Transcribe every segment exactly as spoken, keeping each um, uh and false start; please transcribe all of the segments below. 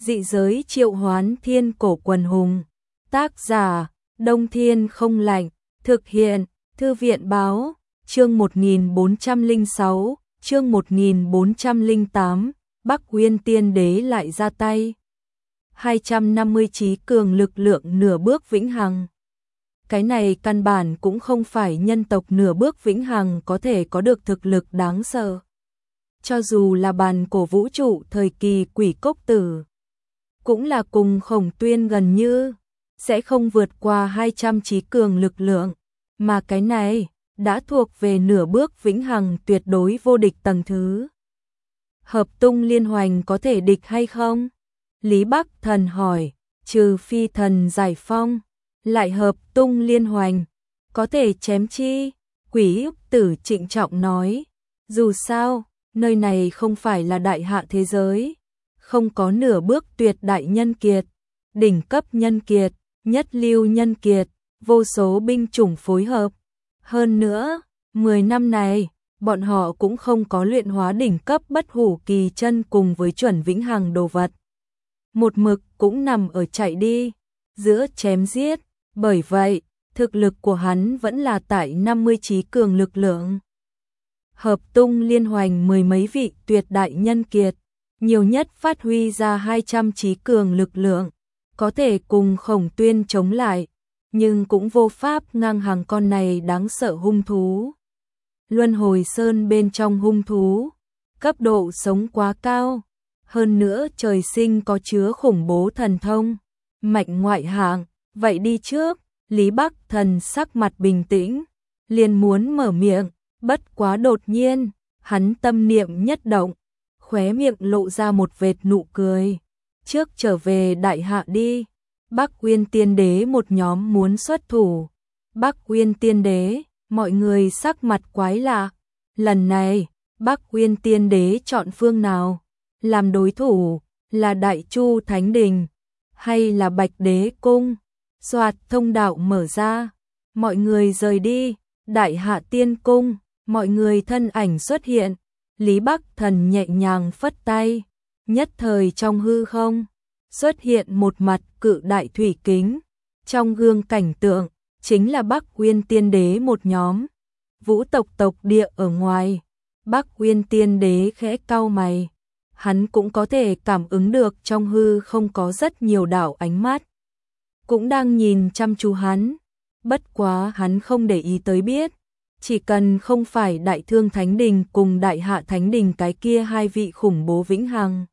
Dị giới triệu hoán thiên cổ quần hùng. Tác giả, Đông Thiên Không Lạnh. Thực hiện, Thư viện Báo. Chương một nghìn bốn trăm lẻ sáu, chương một nghìn bốn trăm lẻ tám, Bắc Uyên Tiên Đế lại ra tay. hai trăm năm mươi trí cường lực lượng nửa bước vĩnh hằng. Cái này căn bản cũng không phải nhân tộc nửa bước vĩnh hằng có thể có được thực lực đáng sợ. Cho dù là bàn cổ vũ trụ thời kỳ Quỷ Cốc Tử, cũng là cùng Khổng Tuyên gần như, sẽ không vượt qua hai trăm trí cường lực lượng, mà cái này đã thuộc về nửa bước vĩnh hằng tuyệt đối vô địch tầng thứ. Hợp tung liên hoành có thể địch hay không? Lý Bắc Thần hỏi, trừ phi thần giải phong, lại hợp tung liên hoành, có thể chém chi? Quỷ Ức Tử trịnh trọng nói, dù sao, nơi này không phải là đại hạ thế giới, không có nửa bước tuyệt đại nhân kiệt, đỉnh cấp nhân kiệt, nhất lưu nhân kiệt, vô số binh chủng phối hợp. Hơn nữa, mười năm này, bọn họ cũng không có luyện hóa đỉnh cấp bất hủ kỳ chân cùng với chuẩn vĩnh hằng đồ vật. Một mực cũng nằm ở chạy đi, giữa chém giết, bởi vậy, thực lực của hắn vẫn là tại năm mươi trí cường lực lượng. Hợp tung liên hoành mười mấy vị tuyệt đại nhân kiệt, nhiều nhất phát huy ra hai trăm trí cường lực lượng, có thể cùng Khổng Tuyên chống lại, nhưng cũng vô pháp ngang hàng con này đáng sợ hung thú. Luân Hồi Sơn bên trong hung thú, cấp độ sống quá cao, hơn nữa trời sinh có chứa khủng bố thần thông, mạnh ngoại hạng, vậy đi trước. Lý Bắc Thần sắc mặt bình tĩnh, liền muốn mở miệng, bất quá đột nhiên, hắn tâm niệm nhất động, khóe miệng lộ ra một vệt nụ cười. Trước trở về đại hạ đi, Bắc Uyên Tiên Đế một nhóm muốn xuất thủ. Bắc Uyên Tiên Đế, mọi người sắc mặt quái lạ. Lần này, Bắc Uyên Tiên Đế chọn phương nào? Làm đối thủ, là Đại Chu Thánh Đình, hay là Bạch Đế Cung? Soạt thông đạo mở ra, mọi người rời đi, Đại Hạ Tiên Cung, mọi người thân ảnh xuất hiện, Lý Bắc Thần nhẹ nhàng phất tay, nhất thời trong hư không, xuất hiện một mặt cự đại thủy kính, trong gương cảnh tượng, chính là Bắc Uyên Tiên Đế một nhóm, vũ tộc tộc địa ở ngoài, Bắc Uyên Tiên Đế khẽ cau mày, hắn cũng có thể cảm ứng được trong hư không có rất nhiều đạo ánh mắt. Cũng đang nhìn chăm chú hắn, bất quá hắn không để ý tới biết, chỉ cần không phải Đại Thương Thánh Đình cùng Đại Hạ Thánh Đình cái kia hai vị khủng bố vĩnh hằng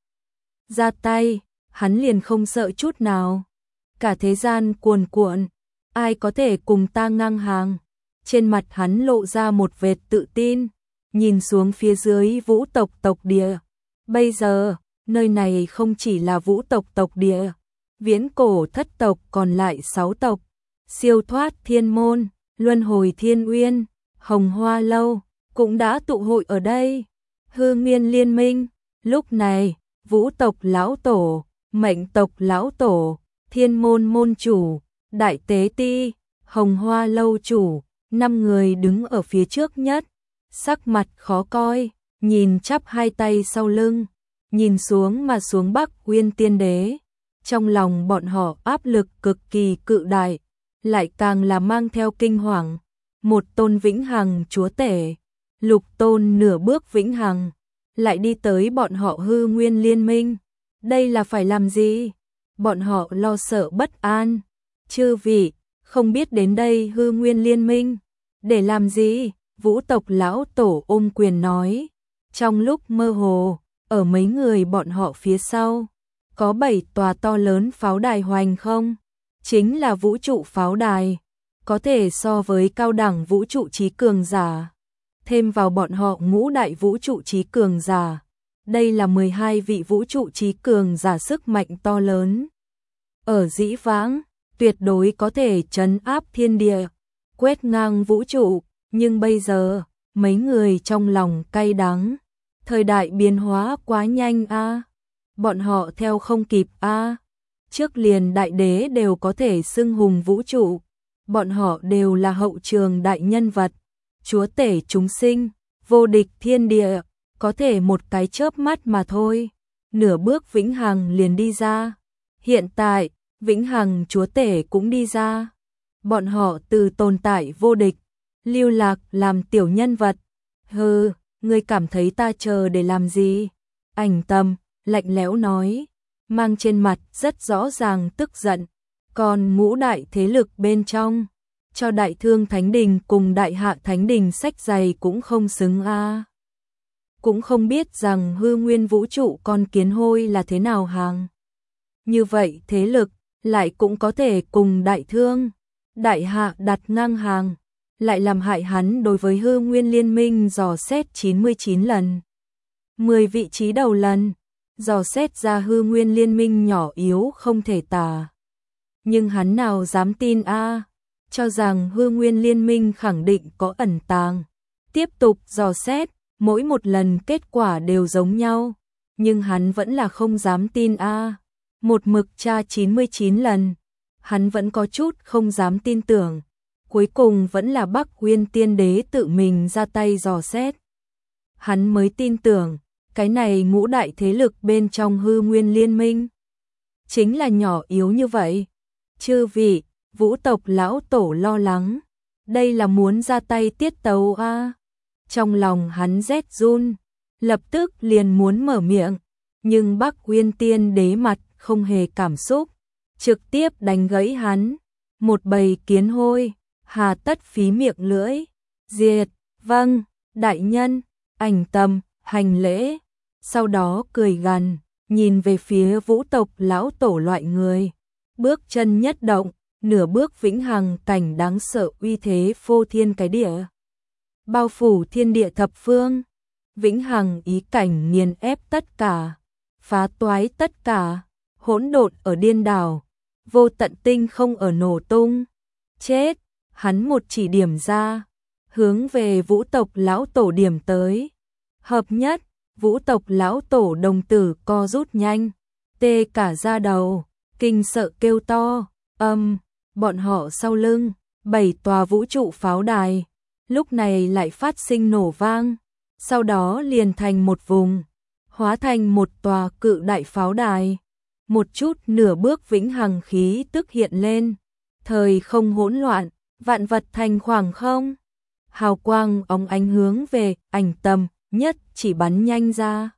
ra tay, hắn liền không sợ chút nào. Cả thế gian cuồn cuộn, ai có thể cùng ta ngang hàng? Trên mặt hắn lộ ra một vệt tự tin, nhìn xuống phía dưới vũ tộc tộc địa. Bây giờ, nơi này không chỉ là vũ tộc tộc địa, viễn cổ thất tộc còn lại sáu tộc, siêu thoát thiên môn, luân hồi thiên uyên, hồng hoa lâu, cũng đã tụ hội ở đây. Hư Nguyên liên minh, lúc này, vũ tộc lão tổ, mệnh tộc lão tổ, thiên môn môn chủ, đại tế ti, hồng hoa lâu chủ, năm người đứng ở phía trước nhất, sắc mặt khó coi, nhìn chắp hai tay sau lưng, nhìn xuống mà xuống Bắc Uyên Tiên Đế. Trong lòng bọn họ áp lực cực kỳ cự đại, lại càng là mang theo kinh hoàng. Một tôn vĩnh hằng chúa tể, lục tôn nửa bước vĩnh hằng, lại đi tới bọn họ Hư Nguyên liên minh. Đây là phải làm gì? Bọn họ lo sợ bất an. Chư vị, không biết đến đây Hư Nguyên liên minh, để làm gì? Vũ tộc lão tổ ôm quyền nói. Trong lúc mơ hồ, ở mấy người bọn họ phía sau, có bảy tòa to lớn pháo đài hoành không? Chính là vũ trụ pháo đài, có thể so với cao đẳng vũ trụ trí cường giả. Thêm vào bọn họ ngũ đại vũ trụ trí cường giả. Đây là mười hai vị vũ trụ trí cường giả sức mạnh to lớn. Ở dĩ vãng, tuyệt đối có thể trấn áp thiên địa, quét ngang vũ trụ, nhưng bây giờ, mấy người trong lòng cay đắng. Thời đại biến hóa quá nhanh a. À. Bọn họ theo không kịp a. À. Trước liền đại đế đều có thể xưng hùng vũ trụ, bọn họ đều là hậu trường đại nhân vật, chúa tể chúng sinh, vô địch thiên địa, có thể một cái chớp mắt mà thôi. nửa bước vĩnh hằng liền đi ra. Hiện tại, vĩnh hằng chúa tể cũng đi ra. Bọn họ từ tồn tại vô địch, lưu lạc làm tiểu nhân vật. Hừ, ngươi cảm thấy ta chờ để làm gì? Ảnh Tâm lạnh lẽo nói, mang trên mặt rất rõ ràng tức giận. Còn ngũ đại thế lực bên trong, cho Đại Thương Thánh Đình cùng Đại Hạ Thánh Đình sách giày cũng không xứng a. À. Cũng không biết rằng hư nguyên vũ trụ con kiến hôi là thế nào hàng. Như vậy thế lực lại cũng có thể cùng Đại Thương, Đại Hạ đặt ngang hàng, lại làm hại hắn đối với hư nguyên liên minh dò xét chín mươi chín lần. mười vị trí đầu lần, dò xét ra hư nguyên liên minh nhỏ yếu không thể tả. Nhưng hắn nào dám tin a, à, cho rằng hư nguyên liên minh khẳng định có ẩn tàng. Tiếp tục dò xét, mỗi một lần kết quả đều giống nhau, nhưng hắn vẫn là không dám tin a. À. Một mực tra chín mươi chín lần, hắn vẫn có chút không dám tin tưởng. Cuối cùng vẫn là Bắc Uyên Tiên Đế tự mình ra tay dò xét. Hắn mới tin tưởng, cái này ngũ đại thế lực bên trong hư nguyên liên minh chính là nhỏ yếu như vậy. Chư vị, vũ tộc lão tổ lo lắng, đây là muốn ra tay tiết tấu a. À. Trong lòng hắn rét run, lập tức liền muốn mở miệng, nhưng Bắc Uyên Tiên Đế mặt không hề cảm xúc, trực tiếp đánh gãy hắn. Một bầy kiến hôi, hà tất phí miệng lưỡi. Diệt, vâng, đại nhân. Ảnh Tâm hành lễ, sau đó cười gằn, nhìn về phía vũ tộc lão tổ loại người. Bước chân nhất động, nửa bước vĩnh hằng cảnh đáng sợ uy thế phô thiên cái địa. Bao phủ thiên địa thập phương, vĩnh hằng ý cảnh nghiền ép tất cả, phá toái tất cả, hỗn độn ở điên đảo, vô tận tinh không ở nổ tung. Chết, hắn một chỉ điểm ra, hướng về vũ tộc lão tổ điểm tới. Hợp nhất, vũ tộc lão tổ đồng tử co rút nhanh, tê cả da đầu, kinh sợ kêu to, âm, bọn họ sau lưng, bảy tòa vũ trụ pháo đài, lúc này lại phát sinh nổ vang, sau đó liền thành một vùng, hóa thành một tòa cự đại pháo đài. Một chút nửa bước vĩnh hằng khí tức hiện lên, thời không hỗn loạn, vạn vật thành khoảng không. Hào quang óng ánh hướng về Ảnh Tâm nhất chỉ bắn nhanh ra.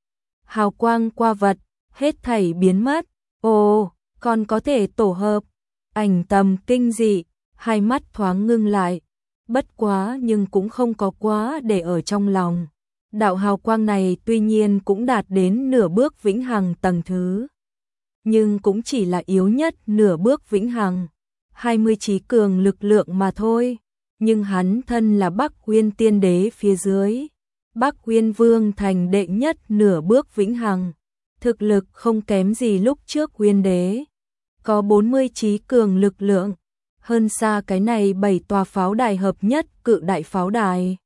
Hào quang qua vật, hết thảy biến mất. Ồ, còn có thể tổ hợp. Ảnh Tâm kinh dị, hai mắt thoáng ngưng lại. Bất quá nhưng cũng không có quá để ở trong lòng. Đạo hào quang này tuy nhiên cũng đạt đến nửa bước vĩnh hằng tầng thứ, nhưng cũng chỉ là yếu nhất nửa bước vĩnh hằng, hai mươi trí cường lực lượng mà thôi. Nhưng hắn thân là Bắc Uyên Tiên Đế phía dưới, Bắc Uyên Vương thành đệ nhất nửa bước vĩnh hằng, thực lực không kém gì lúc trước Uyên Đế, có bốn mươi trí cường lực lượng, hơn xa cái này bảy tòa pháo đài hợp nhất cự đại pháo đài.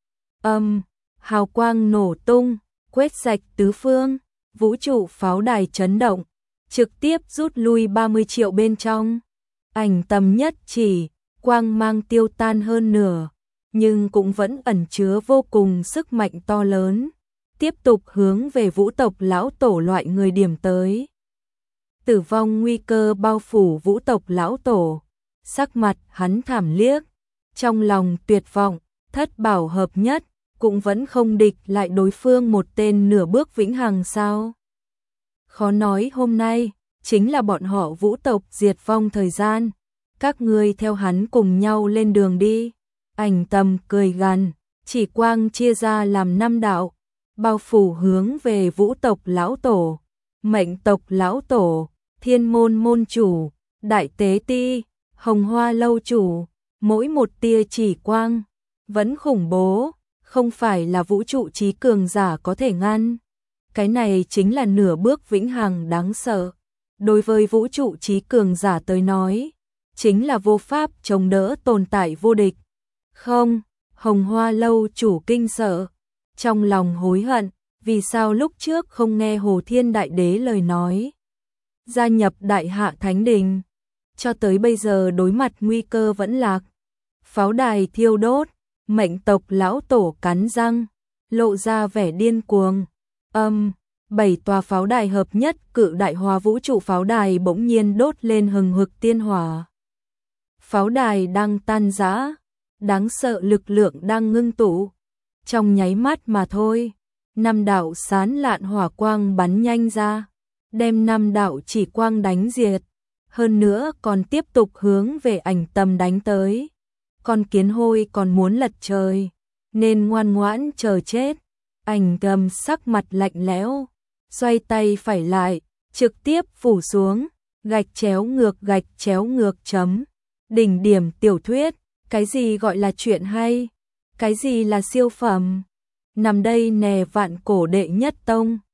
Âm, hào quang nổ tung, quét sạch tứ phương, vũ trụ pháo đài chấn động, trực tiếp rút lui ba mươi triệu bên trong. Ảnh Tâm nhất chỉ, quang mang tiêu tan hơn nửa, nhưng cũng vẫn ẩn chứa vô cùng sức mạnh to lớn, tiếp tục hướng về vũ tộc lão tổ loại người điểm tới. Tử vong nguy cơ bao phủ vũ tộc lão tổ, sắc mặt hắn thảm liếc, trong lòng tuyệt vọng, thất bảo hợp nhất, cũng vẫn không địch lại đối phương một tên nửa bước vĩnh hằng sao. Khó nói hôm nay chính là bọn họ vũ tộc diệt vong thời gian, các ngươi theo hắn cùng nhau lên đường đi. Ảnh Tâm cười gằn, chỉ quang chia ra làm năm đạo, bao phủ hướng về vũ tộc lão tổ, mệnh tộc lão tổ, thiên môn môn chủ, đại tế ti, hồng hoa lâu chủ. Mỗi một tia chỉ quang vẫn khủng bố, không phải là vũ trụ trí cường giả có thể ngăn. Cái này chính là nửa bước vĩnh hằng đáng sợ. Đối với vũ trụ trí cường giả tới nói, chính là vô pháp chống đỡ tồn tại vô địch. Không, hồng hoa lâu chủ kinh sợ, trong lòng hối hận, vì sao lúc trước không nghe Hồ Thiên Đại Đế lời nói. Gia nhập Đại Hạ Thánh Đình, cho tới bây giờ đối mặt nguy cơ vẫn lạc. Pháo đài thiêu đốt, mệnh tộc lão tổ cắn răng, lộ ra vẻ điên cuồng. Âm, Bảy tòa pháo đài hợp nhất cự đại hóa vũ trụ pháo đài bỗng nhiên đốt lên hừng hực tiên hỏa. Pháo đài đang tan rã, đáng sợ lực lượng đang ngưng tụ. Trong nháy mắt mà thôi, năm đạo sán lạn hỏa quang bắn nhanh ra, đem năm đạo chỉ quang đánh diệt. Hơn nữa còn tiếp tục hướng về ảnh tầm đánh tới. Con kiến hôi còn muốn lật trời, nên ngoan ngoãn chờ chết. Ảnh tầm sắc mặt lạnh lẽo, xoay tay phải lại, trực tiếp phủ xuống, gạch chéo ngược gạch chéo ngược chấm. Đỉnh điểm tiểu thuyết, cái gì gọi là chuyện hay, cái gì là siêu phẩm. Nằm đây nè vạn cổ đệ nhất tông.